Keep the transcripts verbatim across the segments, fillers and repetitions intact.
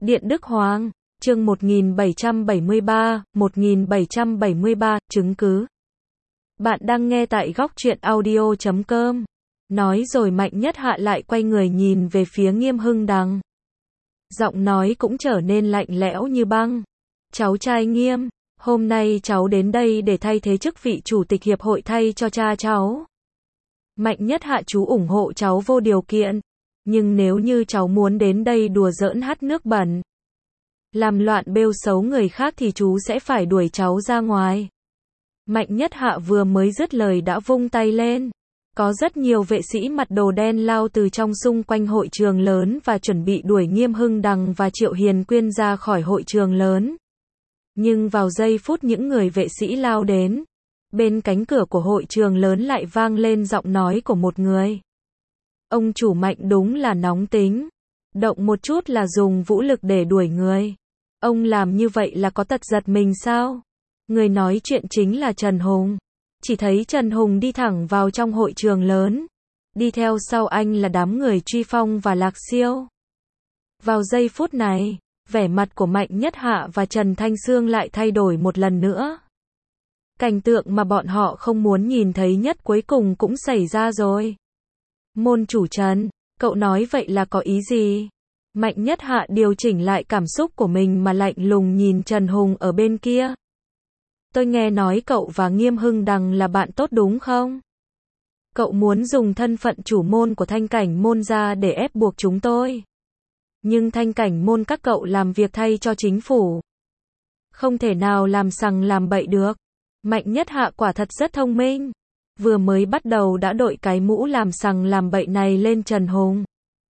Điện Đức Hoàng, chương một nghìn bảy trăm bảy mươi ba, một nghìn bảy trăm bảy mươi ba, chứng cứ. Bạn đang nghe tại góc truyện audio chấm com. Nói rồi Mạnh Nhất Hạ lại quay người nhìn về phía Nghiêm Hưng Đằng. Giọng nói cũng trở nên lạnh lẽo như băng. Cháu trai Nghiêm, hôm nay cháu đến đây để thay thế chức vị chủ tịch hiệp hội thay cho cha cháu. Mạnh Nhất Hạ chú ủng hộ cháu vô điều kiện. Nhưng nếu như cháu muốn đến đây đùa giỡn hắt nước bẩn, làm loạn bêu xấu người khác thì chú sẽ phải đuổi cháu ra ngoài. Mạnh Nhất Hạ vừa mới dứt lời đã vung tay lên. Có rất nhiều vệ sĩ mặc đồ đen lao từ trong xung quanh hội trường lớn và chuẩn bị đuổi Nghiêm Hưng Đằng và Triệu Hiền Quyên ra khỏi hội trường lớn. Nhưng vào giây phút những người vệ sĩ lao đến, bên cánh cửa của hội trường lớn lại vang lên giọng nói của một người. Ông chủ Mạnh đúng là nóng tính. Động một chút là dùng vũ lực để đuổi người. Ông làm như vậy là có tật giật mình sao? Người nói chuyện chính là Trần Hùng. Chỉ thấy Trần Hùng đi thẳng vào trong hội trường lớn. Đi theo sau anh là đám người Truy Phong và Lạc Siêu. Vào giây phút này, vẻ mặt của Mạnh Nhất Hạ và Trần Thanh Sương lại thay đổi một lần nữa. Cảnh tượng mà bọn họ không muốn nhìn thấy nhất cuối cùng cũng xảy ra rồi. Môn chủ Trần, cậu nói vậy là có ý gì? Mạnh Nhất Hạ điều chỉnh lại cảm xúc của mình mà lạnh lùng nhìn Trần Hùng ở bên kia. Tôi nghe nói cậu và Nghiêm Hưng Đằng là bạn tốt đúng không? Cậu muốn dùng thân phận chủ môn của Thanh Cảnh môn ra để ép buộc chúng tôi. Nhưng Thanh Cảnh môn các cậu làm việc thay cho chính phủ. Không thể nào làm sằng làm bậy được. Mạnh Nhất Hạ quả thật rất thông minh. Vừa mới bắt đầu đã đội cái mũ làm sằng làm bậy này lên Trần Hùng.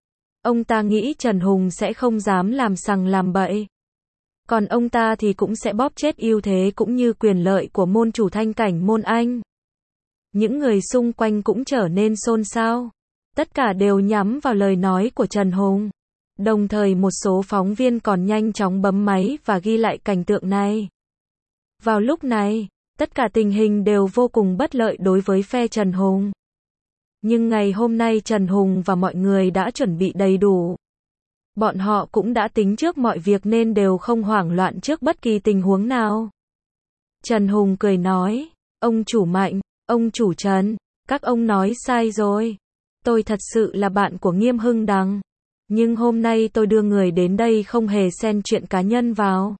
Ông ta nghĩ Trần Hùng sẽ không dám làm sằng làm bậy. Còn ông ta thì cũng sẽ bóp chết ưu thế cũng như quyền lợi của môn chủ Thanh Cảnh môn anh. Những người xung quanh cũng trở nên xôn xao. Tất cả đều nhắm vào lời nói của Trần Hùng. Đồng thời một số phóng viên còn nhanh chóng bấm máy và ghi lại cảnh tượng này. Vào lúc này, tất cả tình hình đều vô cùng bất lợi đối với phe Trần Hùng. Nhưng ngày hôm nay Trần Hùng và mọi người đã chuẩn bị đầy đủ. Bọn họ cũng đã tính trước mọi việc nên đều không hoảng loạn trước bất kỳ tình huống nào. Trần Hùng cười nói, ông chủ Mạnh, ông chủ Trần, các ông nói sai rồi. Tôi thật sự là bạn của Nghiêm Hưng Đằng. Nhưng hôm nay tôi đưa người đến đây không hề xen chuyện cá nhân vào.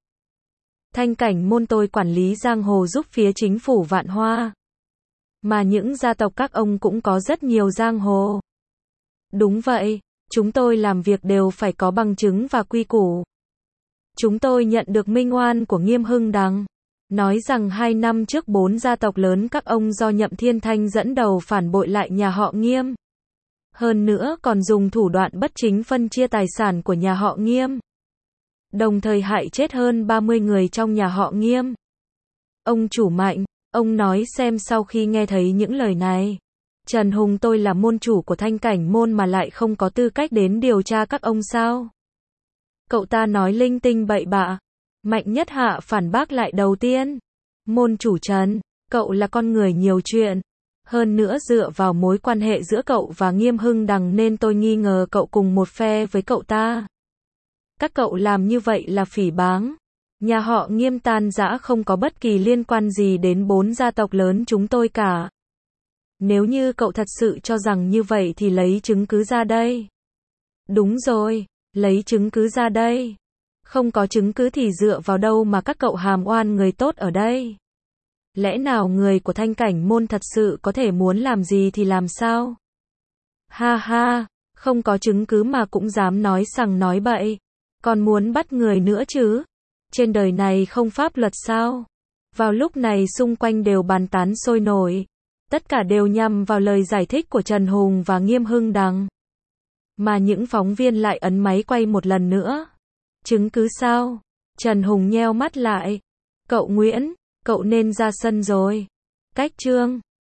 Thanh Cảnh môn tôi quản lý giang hồ giúp phía chính phủ Vạn Hoa. Mà những gia tộc các ông cũng có rất nhiều giang hồ. Đúng vậy, chúng tôi làm việc đều phải có bằng chứng và quy củ. Chúng tôi nhận được minh oan của Nghiêm Hưng Đằng. Nói rằng hai năm trước bốn gia tộc lớn các ông do Nhậm Thiên Thanh dẫn đầu phản bội lại nhà họ Nghiêm. Hơn nữa còn dùng thủ đoạn bất chính phân chia tài sản của nhà họ Nghiêm. Đồng thời hại chết hơn ba mươi người trong nhà họ Nghiêm. Ông chủ Mạnh, ông nói xem sau khi nghe thấy những lời này. Trần Hùng tôi là môn chủ của Thanh Cảnh môn mà lại không có tư cách đến điều tra các ông sao? Cậu ta nói linh tinh bậy bạ. Mạnh Nhất Hạ phản bác lại đầu tiên. Môn chủ Trần, cậu là con người nhiều chuyện. Hơn nữa dựa vào mối quan hệ giữa cậu và Nghiêm Hưng Đằng nên tôi nghi ngờ cậu cùng một phe với cậu ta. Các cậu làm như vậy là phỉ báng. Nhà họ Nghiêm tan rã không có bất kỳ liên quan gì đến bốn gia tộc lớn chúng tôi cả. Nếu như cậu thật sự cho rằng như vậy thì lấy chứng cứ ra đây. Đúng rồi, lấy chứng cứ ra đây. Không có chứng cứ thì dựa vào đâu mà các cậu hàm oan người tốt ở đây? Lẽ nào người của Thanh Cảnh môn thật sự có thể muốn làm gì thì làm sao? Ha ha, không có chứng cứ mà cũng dám nói sằng nói bậy. Còn muốn bắt người nữa chứ? Trên đời này không pháp luật sao? Vào lúc này xung quanh đều bàn tán sôi nổi. Tất cả đều nhằm vào lời giải thích của Trần Hùng và Nghiêm Hưng Đằng. Mà những phóng viên lại ấn máy quay một lần nữa. Chứng cứ sao? Trần Hùng nheo mắt lại. Cậu Nguyễn, cậu nên ra sân rồi. Cách chương